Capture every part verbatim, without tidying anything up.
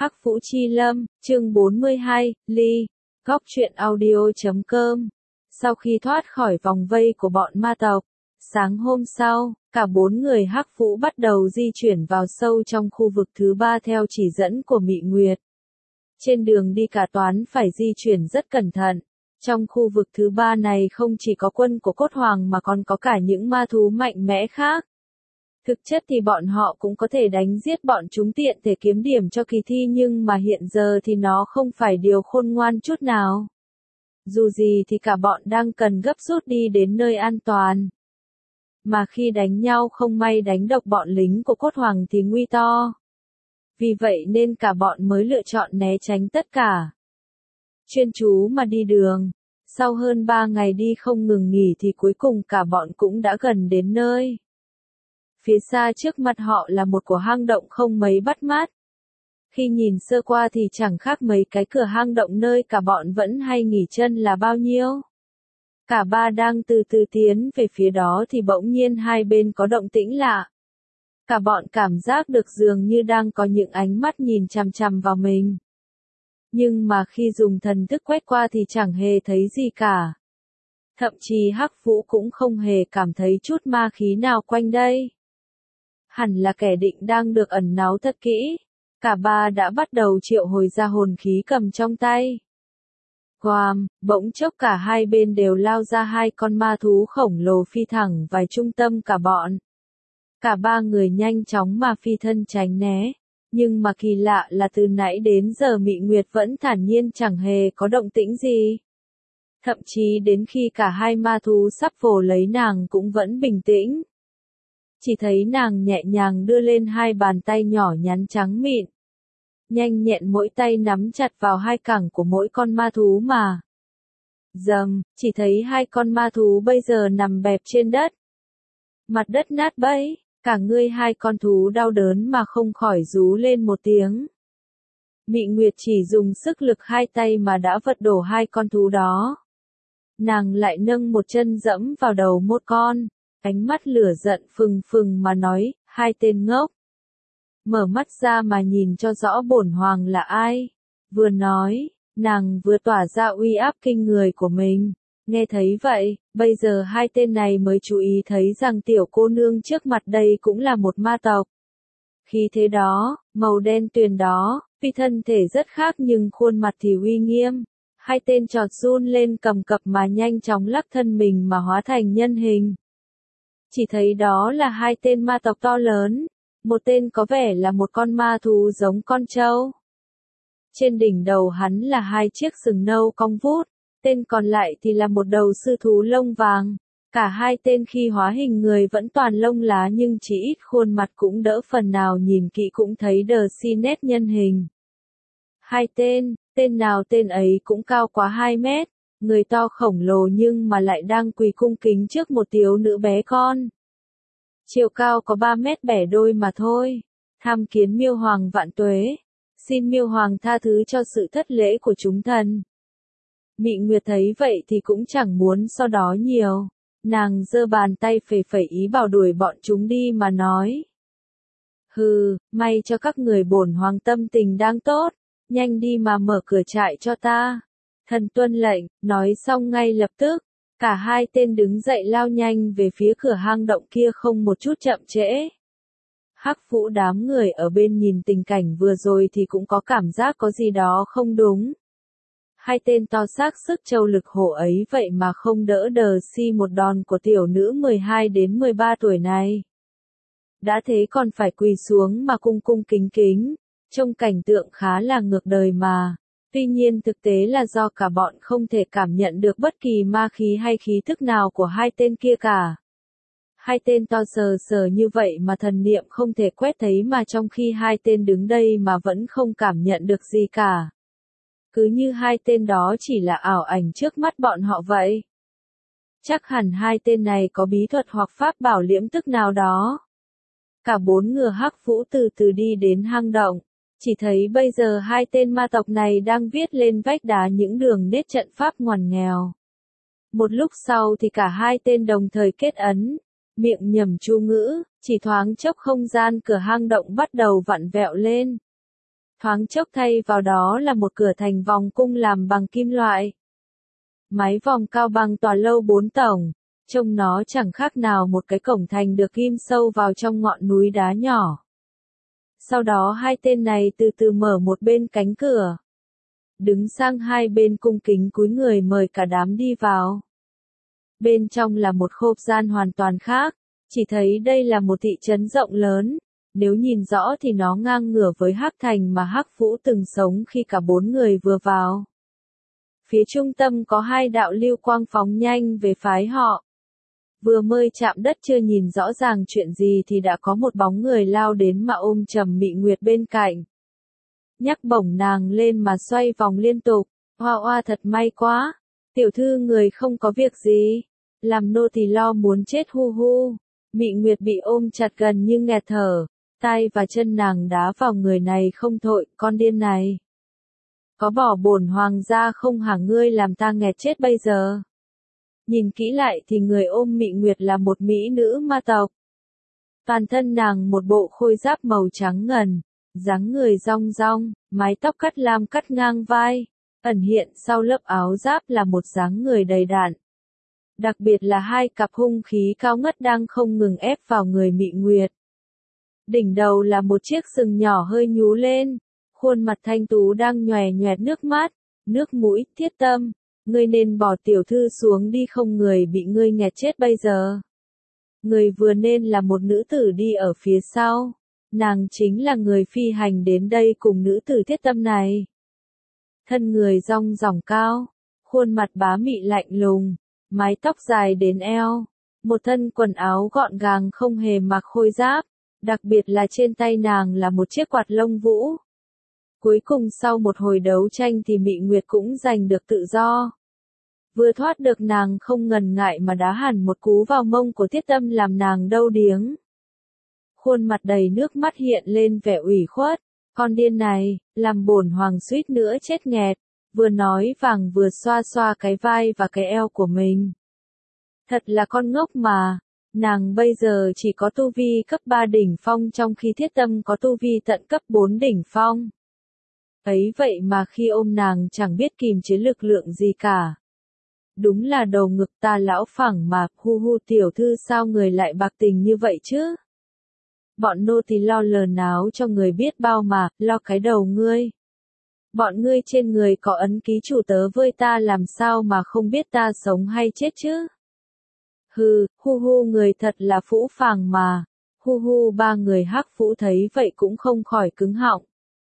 Hắc Vũ Chi Lâm, chương bốn mươi hai, Ly, Góc Truyện Audio chấm com. Sau khi thoát khỏi vòng vây của bọn ma tộc, sáng hôm sau, cả bốn người Hắc Vũ bắt đầu di chuyển vào sâu trong khu vực thứ ba theo chỉ dẫn của Mị Nguyệt. Trên đường đi cả toán phải di chuyển rất cẩn thận. Trong khu vực thứ ba này không chỉ có quân của Cốt Hoàng mà còn có cả những ma thú mạnh mẽ khác. Thực chất thì bọn họ cũng có thể đánh giết bọn chúng tiện thể kiếm điểm cho kỳ thi, nhưng mà hiện giờ thì nó không phải điều khôn ngoan chút nào. Dù gì thì cả bọn đang cần gấp rút đi đến nơi an toàn. Mà khi đánh nhau không may đánh độc bọn lính của Cốt Hoàng thì nguy to. Vì vậy nên cả bọn mới lựa chọn né tránh tất cả. Chuyên chú mà đi đường. Sau hơn ba ngày đi không ngừng nghỉ thì cuối cùng cả bọn cũng đã gần đến nơi. Phía xa trước mặt họ là một của hang động không mấy bắt mắt. Khi nhìn sơ qua thì chẳng khác mấy cái cửa hang động nơi cả bọn vẫn hay nghỉ chân là bao nhiêu. Cả ba đang từ từ tiến về phía đó thì bỗng nhiên hai bên có động tĩnh lạ. Cả bọn cảm giác được dường như đang có những ánh mắt nhìn chằm chằm vào mình. Nhưng mà khi dùng thần thức quét qua thì chẳng hề thấy gì cả. Thậm chí Hắc Vũ cũng không hề cảm thấy chút ma khí nào quanh đây. Hẳn là kẻ định đang được ẩn náu thật kỹ. Cả ba đã bắt đầu triệu hồi ra hồn khí cầm trong tay. Quàm, bỗng chốc cả hai bên đều lao ra hai con ma thú khổng lồ phi thẳng vào trung tâm cả bọn. Cả ba người nhanh chóng mà phi thân tránh né. Nhưng mà kỳ lạ là từ nãy đến giờ Mị Nguyệt vẫn thản nhiên chẳng hề có động tĩnh gì. Thậm chí đến khi cả hai ma thú sắp vồ lấy nàng cũng vẫn bình tĩnh. Chỉ thấy nàng nhẹ nhàng đưa lên hai bàn tay nhỏ nhắn trắng mịn. Nhanh nhẹn mỗi tay nắm chặt vào hai cẳng của mỗi con ma thú mà. Dầm, chỉ thấy hai con ma thú bây giờ nằm bẹp trên đất. Mặt đất nát bấy, cả người hai con thú đau đớn mà không khỏi rú lên một tiếng. Mị Nguyệt chỉ dùng sức lực hai tay mà đã vật đổ hai con thú đó. Nàng lại nâng một chân dẫm vào đầu một con. Ánh mắt lửa giận phừng phừng mà nói, hai tên ngốc. Mở mắt ra mà nhìn cho rõ bổn hoàng là ai. Vừa nói, nàng vừa tỏa ra uy áp kinh người của mình. Nghe thấy vậy, bây giờ hai tên này mới chú ý thấy rằng tiểu cô nương trước mặt đây cũng là một ma tộc. Khi thế đó, màu đen tuyền đó, vì thân thể rất khác nhưng khuôn mặt thì uy nghiêm. Hai tên chọt run lên cầm cập mà nhanh chóng lắc thân mình mà hóa thành nhân hình. Chỉ thấy đó là hai tên ma tộc to lớn, một tên có vẻ là một con ma thú giống con trâu. Trên đỉnh đầu hắn là hai chiếc sừng nâu cong vút, tên còn lại thì là một đầu sư thú lông vàng. Cả hai tên khi hóa hình người vẫn toàn lông lá nhưng chỉ ít khuôn mặt cũng đỡ phần nào nhìn kỹ cũng thấy đờ si nét nhân hình. Hai tên, tên nào tên ấy cũng cao quá hai mét. Người to khổng lồ nhưng mà lại đang quỳ cung kính trước một thiếu nữ bé con. Chiều cao có ba mét bẻ đôi mà thôi. Tham kiến Miêu Hoàng vạn tuế. Xin Miêu Hoàng tha thứ cho sự thất lễ của chúng thần. Mị Nguyệt thấy vậy thì cũng chẳng muốn so đó nhiều. Nàng giơ bàn tay phẩy phẩy ý bảo đuổi bọn chúng đi mà nói. Hừ, may cho các người bổn hoàng tâm tình đang tốt. Nhanh đi mà mở cửa trại cho ta. Thần tuân lệnh, nói xong ngay lập tức, cả hai tên đứng dậy lao nhanh về phía cửa hang động kia không một chút chậm trễ. Hắc Vũ đám người ở bên nhìn tình cảnh vừa rồi thì cũng có cảm giác có gì đó không đúng. Hai tên to xác sức châu lực hổ ấy vậy mà không đỡ đờ si một đòn của tiểu nữ mười hai đến mười ba tuổi này. Đã thế còn phải quỳ xuống mà cung cung kính kính, trông cảnh tượng khá là ngược đời mà. Tuy nhiên thực tế là do cả bọn không thể cảm nhận được bất kỳ ma khí hay khí thức nào của hai tên kia cả. Hai tên to sờ sờ như vậy mà thần niệm không thể quét thấy mà trong khi hai tên đứng đây mà vẫn không cảm nhận được gì cả. Cứ như hai tên đó chỉ là ảo ảnh trước mắt bọn họ vậy. Chắc hẳn hai tên này có bí thuật hoặc pháp bảo liễm tức nào đó. Cả bốn ngựa Hắc Vũ từ từ đi đến hang động. Chỉ thấy bây giờ hai tên ma tộc này đang viết lên vách đá những đường nét trận pháp ngoằn nghèo. Một lúc sau thì cả hai tên đồng thời kết ấn, miệng nhẩm chú ngữ, chỉ thoáng chốc không gian cửa hang động bắt đầu vặn vẹo lên. Thoáng chốc thay vào đó là một cửa thành vòng cung làm bằng kim loại. Mái vòng cao bằng tòa lâu bốn tầng, trông nó chẳng khác nào một cái cổng thành được ghim sâu vào trong ngọn núi đá nhỏ. Sau đó hai tên này từ từ mở một bên cánh cửa. Đứng sang hai bên cung kính cúi người mời cả đám đi vào. Bên trong là một không gian hoàn toàn khác, chỉ thấy đây là một thị trấn rộng lớn. Nếu nhìn rõ thì nó ngang ngửa với Hắc Thành mà Hắc Vũ từng sống khi cả bốn người vừa vào. Phía trung tâm có hai đạo lưu quang phóng nhanh về phái họ. Vừa mới chạm đất chưa nhìn rõ ràng chuyện gì thì đã có một bóng người lao đến mà ôm chầm Mị Nguyệt bên cạnh. Nhắc bổng nàng lên mà xoay vòng liên tục. Hoa hoa thật may quá. Tiểu thư người không có việc gì. Làm nô tỳ lo muốn chết hu hu. Mị Nguyệt bị ôm chặt gần như nghẹt thở. Tay và chân nàng đá vào người này không thôi, con điên này. Có bỏ bổn hoàng gia không hả, ngươi làm ta nghẹt chết bây giờ. Nhìn kỹ lại thì người ôm Mị Nguyệt là một mỹ nữ ma tộc. Toàn thân nàng một bộ khôi giáp màu trắng ngần, dáng người rong rong, mái tóc cắt lam cắt ngang vai, ẩn hiện sau lớp áo giáp là một dáng người đầy đặn. Đặc biệt là hai cặp hung khí cao ngất đang không ngừng ép vào người Mị Nguyệt. Đỉnh đầu là một chiếc sừng nhỏ hơi nhú lên, khuôn mặt thanh tú đang nhòe nhòe nước mắt, nước mũi. Thiết Tâm, ngươi nên bỏ tiểu thư xuống đi, không người bị ngươi nghẹt chết bây giờ. Người vừa nên là một nữ tử đi ở phía sau, nàng chính là người phi hành đến đây cùng nữ tử Thiết Tâm này. Thân người rong ròng cao, khuôn mặt bá mị lạnh lùng, mái tóc dài đến eo, một thân quần áo gọn gàng không hề mặc khôi giáp. Đặc biệt là trên tay nàng là một chiếc quạt lông vũ. Cuối cùng sau một hồi đấu tranh thì Mị Nguyệt cũng giành được tự do. Vừa thoát được nàng không ngần ngại mà đá hẳn một cú vào mông của Thiết Tâm làm nàng đau điếng. Khuôn mặt đầy nước mắt hiện lên vẻ ủy khuất. Con điên này, làm bổn hoàng suýt nữa chết nghẹt. Vừa nói vàng vừa xoa xoa cái vai và cái eo của mình. Thật là con ngốc mà. Nàng bây giờ chỉ có tu vi cấp ba đỉnh phong trong khi Thiết Tâm có tu vi tận cấp bốn đỉnh phong. Ấy vậy mà khi ôm nàng chẳng biết kìm chế lực lượng gì cả. Đúng là đầu ngực ta lão phẳng mà, hu hu tiểu thư sao người lại bạc tình như vậy chứ? Bọn nô tỳ lo lờn áo cho người biết bao mà, lo cái đầu ngươi. Bọn ngươi trên người có ấn ký chủ tớ với ta làm sao mà không biết ta sống hay chết chứ? Hừ, hu hu người thật là phũ phàng mà. Hu hu ba người Hắc Vũ thấy vậy cũng không khỏi cứng họng.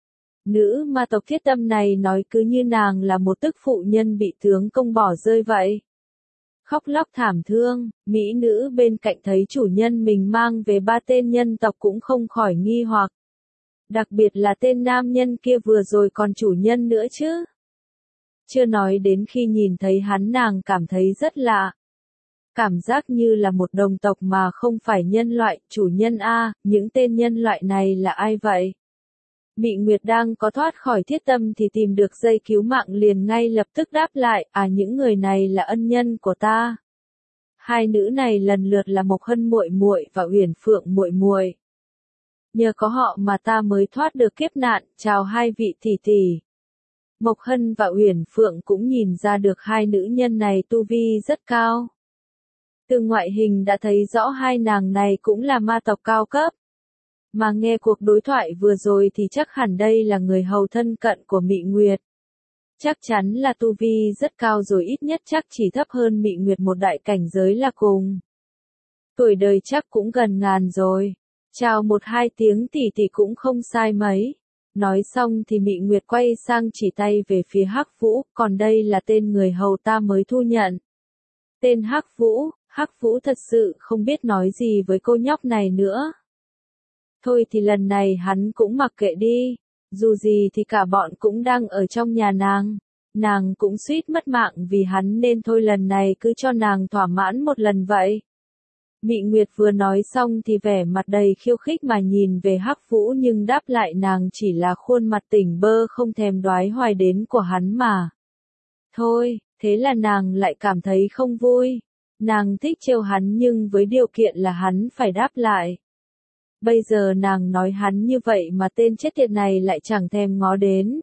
Nữ ma tộc Thiết Tâm này nói cứ như nàng là một tức phụ nhân bị tướng công bỏ rơi vậy. Khóc lóc thảm thương, mỹ nữ bên cạnh thấy chủ nhân mình mang về ba tên nhân tộc cũng không khỏi nghi hoặc. Đặc biệt là tên nam nhân kia vừa rồi còn chủ nhân nữa chứ. Chưa nói đến khi nhìn thấy hắn nàng cảm thấy rất lạ. Cảm giác như là một đồng tộc mà không phải nhân loại. Chủ nhân a, những tên nhân loại này là ai vậy? Mị Nguyệt đang có thoát khỏi Thiết Tâm thì tìm được dây cứu mạng liền ngay lập tức đáp lại, à những người này là ân nhân của ta. Hai nữ này lần lượt là Mộc Hân muội muội và Uyển Phượng muội muội. Nhờ có họ mà ta mới thoát được kiếp nạn, chào hai vị tỷ tỷ. Mộc Hân và Uyển Phượng cũng nhìn ra được hai nữ nhân này tu vi rất cao. Từ ngoại hình đã thấy rõ hai nàng này cũng là ma tộc cao cấp. Mà nghe cuộc đối thoại vừa rồi thì chắc hẳn đây là người hầu thân cận của Mị Nguyệt. Chắc chắn là tu vi rất cao rồi, ít nhất chắc chỉ thấp hơn Mị Nguyệt một đại cảnh giới là cùng. Tuổi đời chắc cũng gần ngàn rồi. Chào một hai tiếng tỷ tỷ cũng không sai mấy. Nói xong thì Mị Nguyệt quay sang chỉ tay về phía Hắc Vũ, còn đây là tên người hầu ta mới thu nhận. Tên Hắc Vũ, Hắc Vũ thật sự không biết nói gì với cô nhóc này nữa. Thôi thì lần này hắn cũng mặc kệ đi, dù gì thì cả bọn cũng đang ở trong nhà nàng, nàng cũng suýt mất mạng vì hắn nên thôi lần này cứ cho nàng thỏa mãn một lần vậy. Mị Nguyệt vừa nói xong thì vẻ mặt đầy khiêu khích mà nhìn về Hắc Vũ nhưng đáp lại nàng chỉ là khuôn mặt tỉnh bơ không thèm đoái hoài đến của hắn mà. Thôi, thế là nàng lại cảm thấy không vui, nàng thích trêu hắn nhưng với điều kiện là hắn phải đáp lại. Bây giờ nàng nói hắn như vậy mà tên chết tiệt này lại chẳng thèm ngó đến.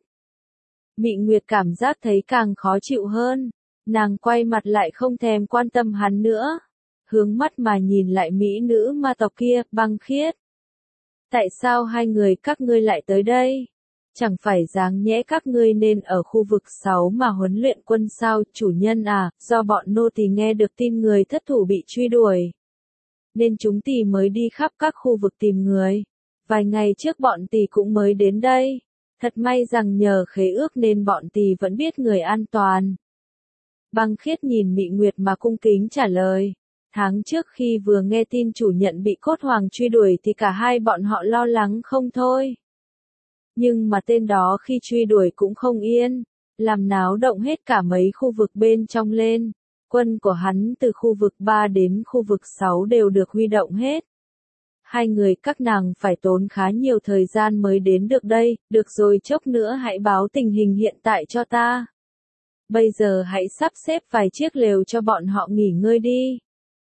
Mị Nguyệt cảm giác thấy càng khó chịu hơn, nàng quay mặt lại không thèm quan tâm hắn nữa, hướng mắt mà nhìn lại mỹ nữ ma tộc kia, Băng Khiết. Tại sao hai người các ngươi lại tới đây? Chẳng phải dáng nhẽ các ngươi nên ở khu vực sáu mà huấn luyện quân sao, chủ nhân à, do bọn nô tỳ nghe được tin người thất thủ bị truy đuổi, nên chúng tỳ mới đi khắp các khu vực tìm người. Vài ngày trước bọn tỳ cũng mới đến đây, thật may rằng nhờ khế ước nên bọn tỳ vẫn biết người an toàn. Băng Khiết nhìn Mị Nguyệt mà cung kính trả lời. Tháng trước khi vừa nghe tin chủ nhận bị Cốt Hoàng truy đuổi thì cả hai bọn họ lo lắng không thôi. Nhưng mà tên đó khi truy đuổi cũng không yên, làm náo động hết cả mấy khu vực bên trong lên. Quân của hắn từ khu vực ba đến khu vực sáu đều được huy động hết. Hai người các nàng phải tốn khá nhiều thời gian mới đến được đây, được rồi chốc nữa hãy báo tình hình hiện tại cho ta. Bây giờ hãy sắp xếp vài chiếc lều cho bọn họ nghỉ ngơi đi.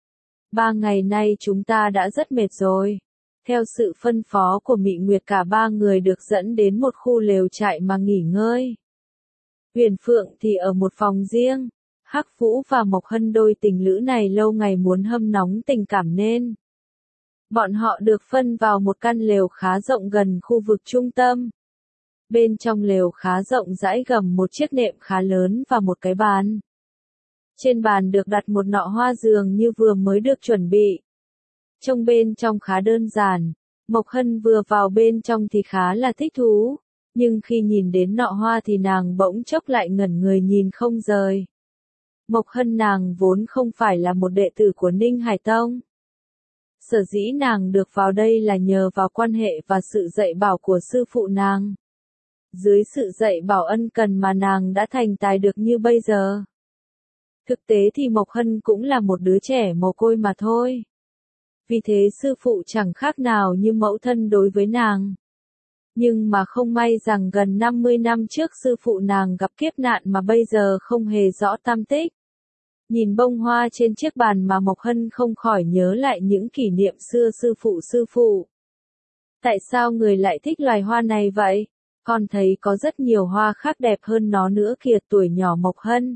Ba ngày nay chúng ta đã rất mệt rồi. Theo sự phân phó của Mị Nguyệt cả ba người được dẫn đến một khu lều trại mà nghỉ ngơi. Huyền Phượng thì ở một phòng riêng. Hắc Vũ và Mộc Hân đôi tình lữ này lâu ngày muốn hâm nóng tình cảm nên bọn họ được phân vào một căn lều khá rộng gần khu vực trung tâm. Bên trong lều khá rộng rãi gầm một chiếc nệm khá lớn và một cái bàn. Trên bàn được đặt một nọ hoa dường như vừa mới được chuẩn bị. Trông bên trong khá đơn giản, Mộc Hân vừa vào bên trong thì khá là thích thú, nhưng khi nhìn đến nọ hoa thì nàng bỗng chốc lại ngẩn người nhìn không rời. Mộc Hân nàng vốn không phải là một đệ tử của Ninh Hải Tông. Sở dĩ nàng được vào đây là nhờ vào quan hệ và sự dạy bảo của sư phụ nàng. Dưới sự dạy bảo ân cần mà nàng đã thành tài được như bây giờ. Thực tế thì Mộc Hân cũng là một đứa trẻ mồ côi mà thôi. Vì thế sư phụ chẳng khác nào như mẫu thân đối với nàng. Nhưng mà không may rằng gần năm mươi năm trước sư phụ nàng gặp kiếp nạn mà bây giờ không hề rõ tăm tích. Nhìn bông hoa trên chiếc bàn mà Mộc Hân không khỏi nhớ lại những kỷ niệm xưa sư phụ sư phụ. Tại sao người lại thích loài hoa này vậy? Con thấy có rất nhiều hoa khác đẹp hơn nó nữa kìa, tuổi nhỏ Mộc Hân.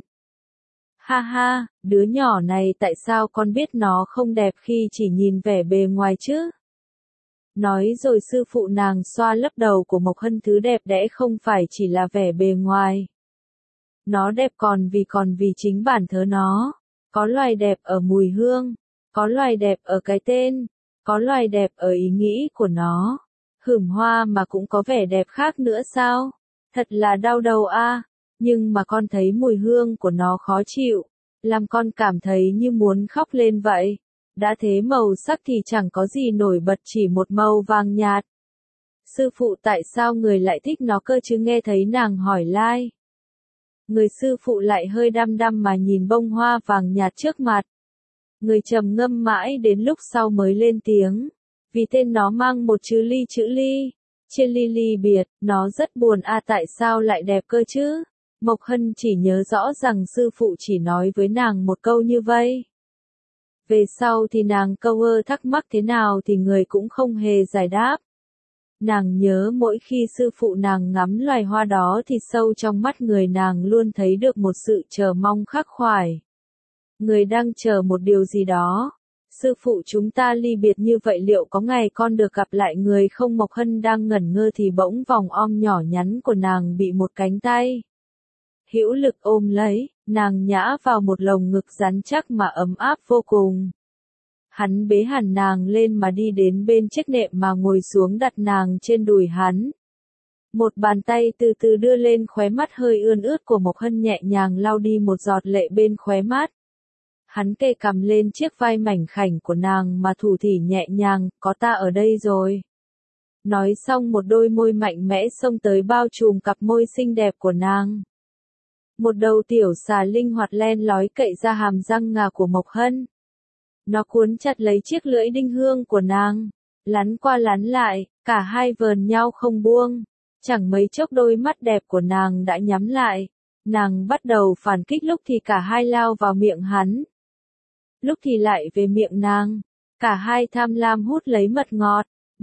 Ha ha, đứa nhỏ này tại sao con biết nó không đẹp khi chỉ nhìn vẻ bề ngoài chứ? Nói rồi sư phụ nàng xoa lấp đầu của Mộc Hân, thứ đẹp đẽ không phải chỉ là vẻ bề ngoài. Nó đẹp còn vì còn vì chính bản thân nó. Có loài đẹp ở mùi hương, có loài đẹp ở cái tên, có loài đẹp ở ý nghĩ của nó. Hửm hoa mà cũng có vẻ đẹp khác nữa sao? Thật là đau đầu a. Nhưng mà con thấy mùi hương của nó khó chịu, làm con cảm thấy như muốn khóc lên vậy. Đã thế màu sắc thì chẳng có gì nổi bật, chỉ một màu vàng nhạt. Sư phụ tại sao người lại thích nó cơ chứ, nghe thấy nàng hỏi lai. Người sư phụ lại hơi đăm đăm mà nhìn bông hoa vàng nhạt trước mặt. Người trầm ngâm mãi đến lúc sau mới lên tiếng. Vì tên nó mang một chữ ly chữ ly. Trên ly ly biệt, nó rất buồn a. À, tại sao lại đẹp cơ chứ? Mộc Hân chỉ nhớ rõ rằng sư phụ chỉ nói với nàng một câu như vậy. Về sau thì nàng câu ơ thắc mắc thế nào thì người cũng không hề giải đáp. Nàng nhớ mỗi khi sư phụ nàng ngắm loài hoa đó thì sâu trong mắt người nàng luôn thấy được một sự chờ mong khắc khoải. Người đang chờ một điều gì đó. Sư phụ chúng ta ly biệt như vậy liệu có ngày con được gặp lại người không? Mộc Hân đang ngẩn ngơ thì bỗng vòng om nhỏ nhắn của nàng bị một cánh tay hữu lực ôm lấy, nàng nhã vào một lồng ngực rắn chắc mà ấm áp vô cùng. Hắn bế hẳn nàng lên mà đi đến bên chiếc nệm mà ngồi xuống đặt nàng trên đùi hắn. Một bàn tay từ từ đưa lên khóe mắt hơi ươn ướt của Mộc Hân, nhẹ nhàng lau đi một giọt lệ bên khóe mắt. Hắn kê cằm lên chiếc vai mảnh khảnh của nàng mà thủ thỉ nhẹ nhàng, có ta ở đây rồi. Nói xong một đôi môi mạnh mẽ xông tới bao trùm cặp môi xinh đẹp của nàng. Một đầu tiểu xà linh hoạt len lói cậy ra hàm răng ngà của Mộc Hân. Nó cuốn chặt lấy chiếc lưỡi đinh hương của nàng, lắn qua lắn lại, cả hai vờn nhau không buông. Chẳng mấy chốc đôi mắt đẹp của nàng đã nhắm lại. Nàng bắt đầu phản kích, lúc thì cả hai lao vào miệng hắn, lúc thì lại về miệng nàng. Cả hai tham lam hút lấy mật ngọt.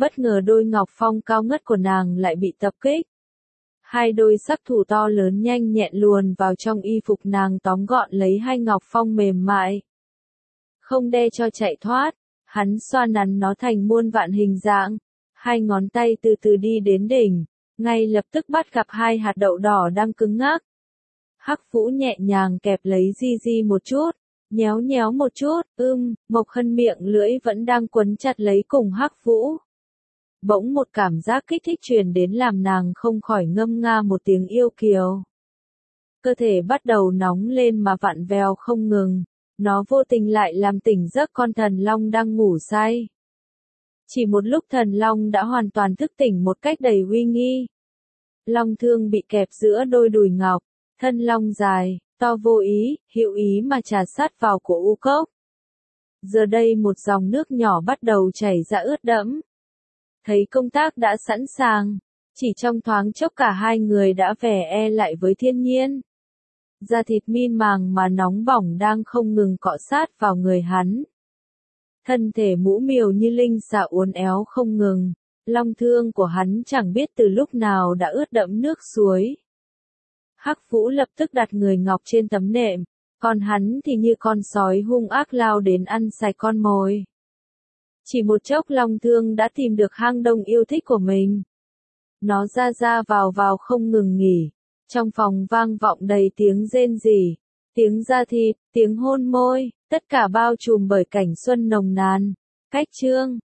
Bất ngờ đôi ngọc phong cao ngất của nàng lại bị tập kích. Hai đôi sắc thủ to lớn nhanh nhẹn luồn vào trong y phục nàng tóm gọn lấy hai ngọc phong mềm mại. Không đe cho chạy thoát, hắn xoa nắn nó thành muôn vạn hình dạng. Hai ngón tay từ từ đi đến đỉnh, ngay lập tức bắt gặp hai hạt đậu đỏ đang cứng ngắc. Hắc Vũ nhẹ nhàng kẹp lấy Di Di một chút, nhéo nhéo một chút, ưm, Mộc Hân miệng lưỡi vẫn đang quấn chặt lấy cùng Hắc Vũ. Bỗng một cảm giác kích thích truyền đến làm nàng không khỏi ngâm nga một tiếng yêu kiều. Cơ thể bắt đầu nóng lên mà vặn vẹo không ngừng, nó vô tình lại làm tỉnh giấc con thần long đang ngủ say. Chỉ một lúc thần long đã hoàn toàn thức tỉnh một cách đầy uy nghi. Long thương bị kẹp giữa đôi đùi ngọc, thân long dài, to vô ý, hữu ý mà trà sát vào cổ u cốc. Giờ đây một dòng nước nhỏ bắt đầu chảy ra ướt đẫm. Thấy công tác đã sẵn sàng, chỉ trong thoáng chốc cả hai người đã vẻ e lại với thiên nhiên. Da thịt min màng mà nóng bỏng đang không ngừng cọ sát vào người hắn. Thân thể mũ miều như linh xà uốn éo không ngừng, long thương của hắn chẳng biết từ lúc nào đã ướt đẫm nước suối. Hắc Vũ lập tức đặt người ngọc trên tấm nệm, còn hắn thì như con sói hung ác lao đến ăn sạch con mồi. Chỉ một chốc long thương đã tìm được hang đông yêu thích của mình. Nó ra ra vào vào không ngừng nghỉ, trong phòng vang vọng đầy tiếng rên rỉ, tiếng da thịt, tiếng hôn môi, tất cả bao trùm bởi cảnh xuân nồng nàn. Cách chương